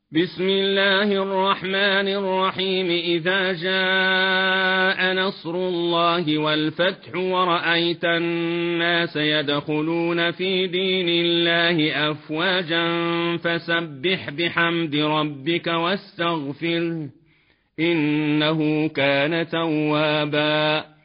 بسم الله الرحمن الرحيم. إذا جاء نصر الله والفتح ورأيت الناس يدخلون في دين الله أفواجا فسبح بحمد ربك واستغفره إنه كان توابا.